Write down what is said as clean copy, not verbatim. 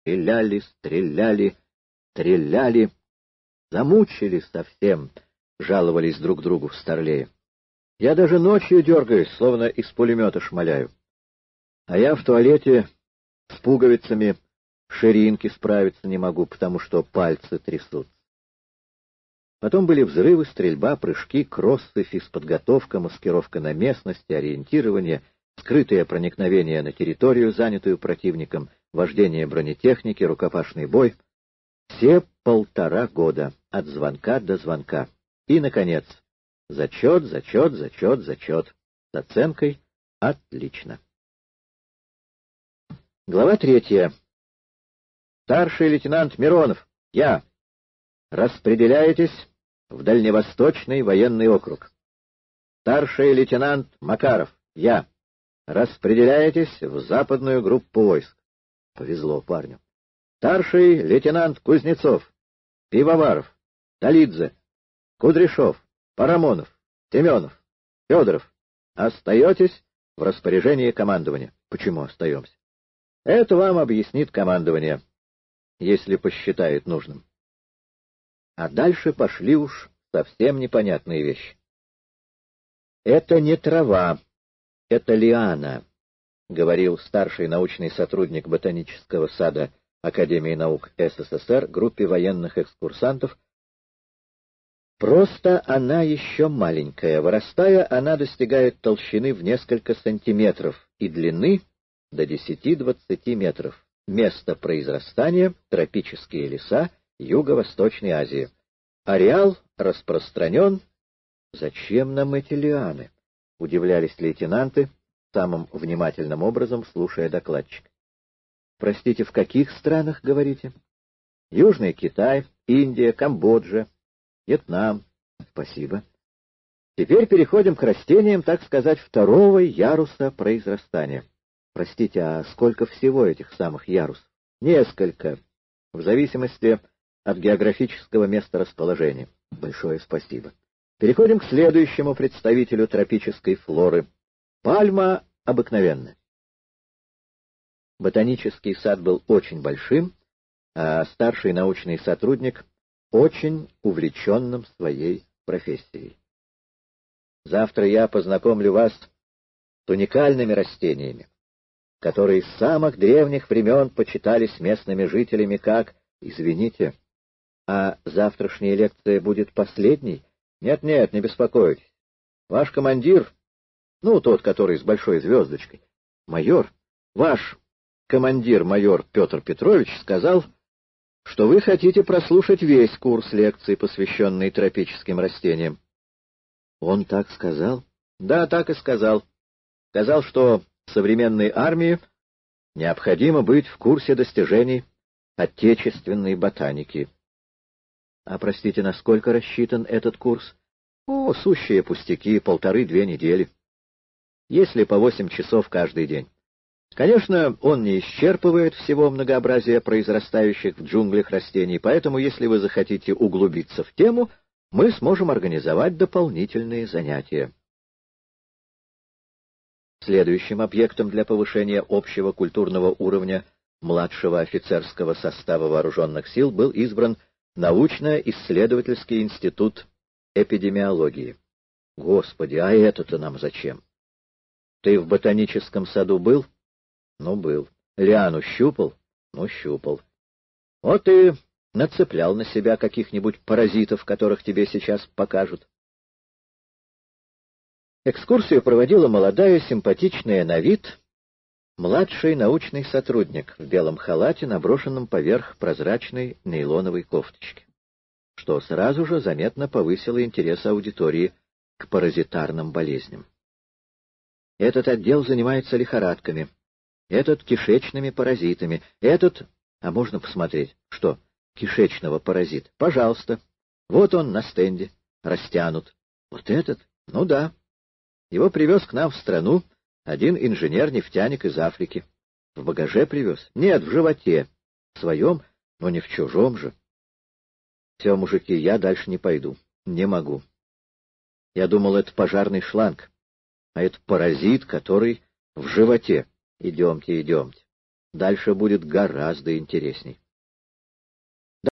Стреляли, стреляли, стреляли. Замучили совсем, жаловались друг другу в Старлее. Я даже ночью дергаюсь, словно из пулемета шмаляю. А я в туалете с пуговицами ширинки справиться не могу, потому что пальцы трясутся. Потом были взрывы, стрельба, прыжки, кроссы, физподготовка, маскировка на местности, ориентирование, скрытое проникновение на территорию, занятую противником, вождение бронетехники, рукопашный бой. Все 1,5 года, от звонка до звонка. И, наконец, зачет, зачет, зачет, зачет. С оценкой «отлично». Глава 3. Старший лейтенант Миронов, я. Распределяетесь в Дальневосточный военный округ. Старший лейтенант Макаров, я. Распределяетесь в западную группу войск. Повезло парню. Старший лейтенант Кузнецов, Пивоваров, Талидзе, Кудряшов, Парамонов, Семенов, Федоров. Остаетесь в распоряжении командования. Почему остаемся? Это вам объяснит командование, если посчитает нужным. А дальше пошли уж совсем непонятные вещи. Это не трава, это лиана, говорил старший научный сотрудник ботанического сада Академии наук СССР группе военных экскурсантов. Просто она еще маленькая. Вырастая, она достигает толщины в несколько сантиметров и длины до 10-20 метров. Место произрастания — тропические леса Юго-Восточной Азии. Ареал распространен. Зачем нам эти лианы? Удивлялись лейтенанты, самым внимательным образом слушая докладчик. Простите, в каких странах, говорите? Южный Китай, Индия, Камбоджа, Вьетнам. Спасибо. Теперь переходим к растениям, так сказать, второго яруса произрастания. Простите, а сколько всего этих самых ярусов? Несколько, в зависимости от географического месторасположения. Большое спасибо. Переходим к следующему представителю тропической флоры. Пальма обыкновенная. Ботанический сад был очень большим, а старший научный сотрудник очень увлеченным своей профессией. Завтра я познакомлю вас с уникальными растениями, которые с самых древних времен почитались местными жителями как, извините, а завтрашняя лекция будет последней? Нет-нет, не беспокойтесь. Ваш командир, тот, который с большой звездочкой, майор, ваш командир, майор Петр Петрович, сказал, что вы хотите прослушать весь курс лекций, посвященный тропическим растениям. Он так сказал? Да, так и сказал. Сказал, что современной армии необходимо быть в курсе достижений отечественной ботаники. А, простите, насколько рассчитан этот курс? Сущие пустяки, 1,5-2 недели. Если по 8 часов каждый день. Конечно, он не исчерпывает всего многообразия произрастающих в джунглях растений, поэтому, если вы захотите углубиться в тему, мы сможем организовать дополнительные занятия. Следующим объектом для повышения общего культурного уровня младшего офицерского состава вооруженных сил был избран научно-исследовательский институт эпидемиологии. Господи, а это-то нам зачем? Ты в ботаническом саду был? Был. Лиану щупал? Щупал. Вот и нацеплял на себя каких-нибудь паразитов, которых тебе сейчас покажут. Экскурсию проводила молодая, симпатичная на вид, младший научный сотрудник в белом халате, наброшенном поверх прозрачной нейлоновой кофточки, что сразу же заметно повысило интерес аудитории к паразитарным болезням. Этот отдел занимается лихорадками, этот — кишечными паразитами, этот... А можно посмотреть? Что? Кишечного паразита? Пожалуйста. Вот он на стенде, растянут. Вот этот? Да. Его привез к нам в страну один инженер-нефтяник из Африки. В багаже привез? Нет, в животе. В своем, но не в чужом же. Все, мужики, я дальше не пойду. Не могу. Я думал, это пожарный шланг, а это паразит, который в животе. Идемте, идемте. Дальше будет гораздо интересней.